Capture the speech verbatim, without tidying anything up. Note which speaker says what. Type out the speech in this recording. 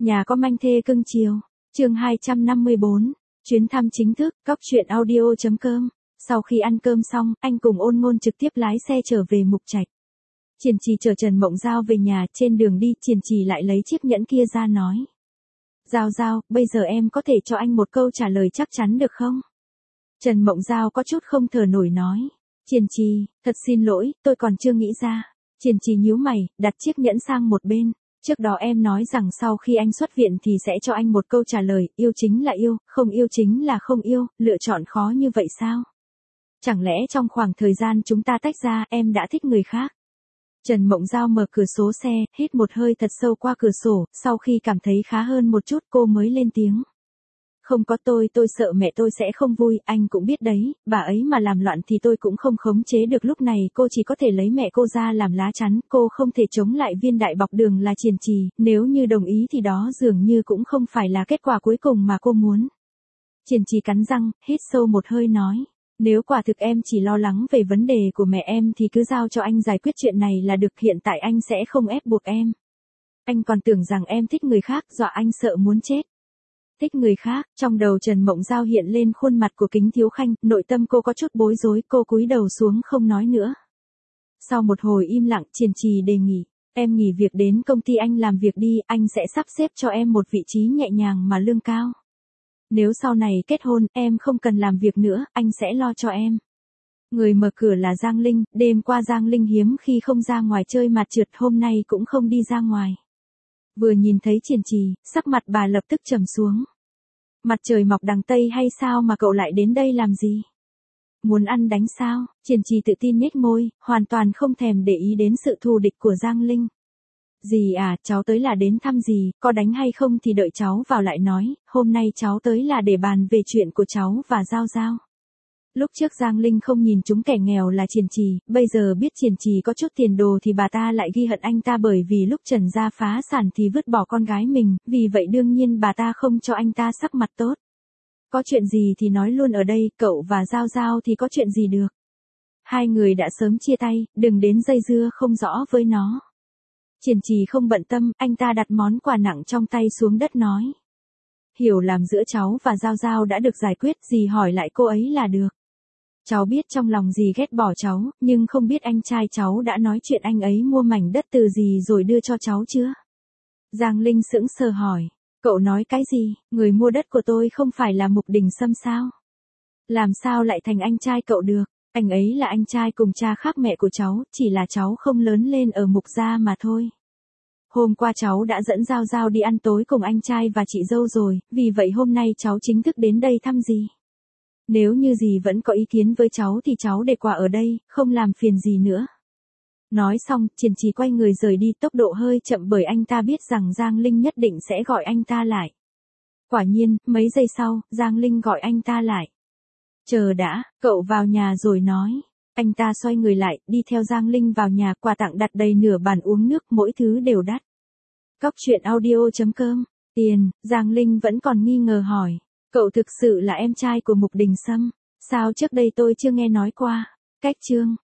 Speaker 1: Nhà có manh thê cưng chiều. Chương hai trăm năm mươi bốn. Chuyến thăm chính thức, cóc truyện audio chấm com. Sau khi ăn cơm xong, anh cùng Ôn Ngôn trực tiếp lái xe trở về Mục Trạch. Triển Trì chở Trần Mộng Giao về nhà, trên đường đi, Triển Trì lại lấy chiếc nhẫn kia ra nói. Giao Giao, bây giờ em có thể cho anh một câu trả lời chắc chắn được không? Trần Mộng Giao có chút không thở nổi nói. Triển Trì, thật xin lỗi, tôi còn chưa nghĩ ra. Triển Trì nhíu mày, đặt chiếc nhẫn sang một bên. Trước đó em nói rằng sau khi anh xuất viện thì sẽ cho anh một câu trả lời, yêu chính là yêu, không yêu chính là không yêu, lựa chọn khó như vậy sao? Chẳng lẽ trong khoảng thời gian chúng ta tách ra, em đã thích người khác? Trần Mộng Giao mở cửa sổ xe, hít một hơi thật sâu qua cửa sổ, sau khi cảm thấy khá hơn một chút cô mới lên tiếng. Không có tôi, tôi sợ mẹ tôi sẽ không vui, anh cũng biết đấy, bà ấy mà làm loạn thì tôi cũng không khống chế được, lúc này cô chỉ có thể lấy mẹ cô ra làm lá chắn, cô không thể chống lại viên đại bọc đường là Triển Trì, nếu như đồng ý thì đó dường như cũng không phải là kết quả cuối cùng mà cô muốn. Triển Trì cắn răng, hít sâu một hơi nói. Nếu quả thực em chỉ lo lắng về vấn đề của mẹ em thì cứ giao cho anh giải quyết chuyện này là được, hiện tại anh sẽ không ép buộc em. Anh còn tưởng rằng em thích người khác, dọa anh sợ muốn chết. Thích người khác, trong đầu Trần Mộng Giao hiện lên khuôn mặt của Kính Thiếu Khanh, nội tâm cô có chút bối rối, cô cúi đầu xuống không nói nữa. Sau một hồi im lặng, Triển Trì đề nghị, em nghỉ việc đến công ty anh làm việc đi, anh sẽ sắp xếp cho em một vị trí nhẹ nhàng mà lương cao. Nếu sau này kết hôn, em không cần làm việc nữa, anh sẽ lo cho em. Người mở cửa là Giang Linh, đêm qua Giang Linh hiếm khi không ra ngoài chơi mặt trượt, hôm nay cũng không đi ra ngoài. Vừa nhìn thấy Triển Trì, sắc mặt bà lập tức trầm xuống. Mặt trời mọc đằng Tây hay sao mà cậu lại đến đây làm gì? Muốn ăn đánh sao? Triển Trì tự tin nhếch môi, hoàn toàn không thèm để ý đến sự thù địch của Giang Linh. Dì à, cháu tới là đến thăm dì, có đánh hay không thì đợi cháu vào lại nói, hôm nay cháu tới là để bàn về chuyện của cháu và Giao Giao. Lúc trước Giang Linh không nhìn chúng kẻ nghèo là Triển Trì, bây giờ biết Triển Trì có chút tiền đồ thì bà ta lại ghi hận anh ta, bởi vì lúc Trần gia phá sản thì vứt bỏ con gái mình, vì vậy đương nhiên bà ta không cho anh ta sắc mặt tốt. Có chuyện gì thì nói luôn ở đây, cậu và Giao Giao thì có chuyện gì được. Hai người đã sớm chia tay, đừng đến dây dưa không rõ với nó. Triển Trì không bận tâm, anh ta đặt món quà nặng trong tay xuống đất nói. Hiểu lầm giữa cháu và Giao Giao đã được giải quyết, dì hỏi lại cô ấy là được. Cháu biết trong lòng dì ghét bỏ cháu, nhưng không biết anh trai cháu đã nói chuyện anh ấy mua mảnh đất từ dì rồi đưa cho cháu chưa? Giang Linh sững sờ hỏi, cậu nói cái gì, người mua đất của tôi không phải là Mục Đình Sâm sao? Làm sao lại thành anh trai cậu được? Anh ấy là anh trai cùng cha khác mẹ của cháu, chỉ là cháu không lớn lên ở Mục gia mà thôi. Hôm qua cháu đã dẫn Giao Giao đi ăn tối cùng anh trai và chị dâu rồi, vì vậy hôm nay cháu chính thức đến đây thăm dì. Nếu như dì vẫn có ý kiến với cháu thì cháu để quà ở đây, không làm phiền dì nữa. Nói xong, Triển Trì quay người rời đi, tốc độ hơi chậm bởi anh ta biết rằng Giang Linh nhất định sẽ gọi anh ta lại. Quả nhiên, mấy giây sau, Giang Linh gọi anh ta lại. Chờ đã, cậu vào nhà rồi nói. Anh ta xoay người lại, đi theo Giang Linh vào nhà, quà tặng đặt đầy nửa bàn, uống nước, mỗi thứ đều đắt. Cóc truyện audio chấm com. Tiền, Giang Linh vẫn còn nghi ngờ hỏi. Cậu thực sự là em trai của Mục Đình Sâm? Sao trước đây tôi chưa nghe nói qua? Cách chương.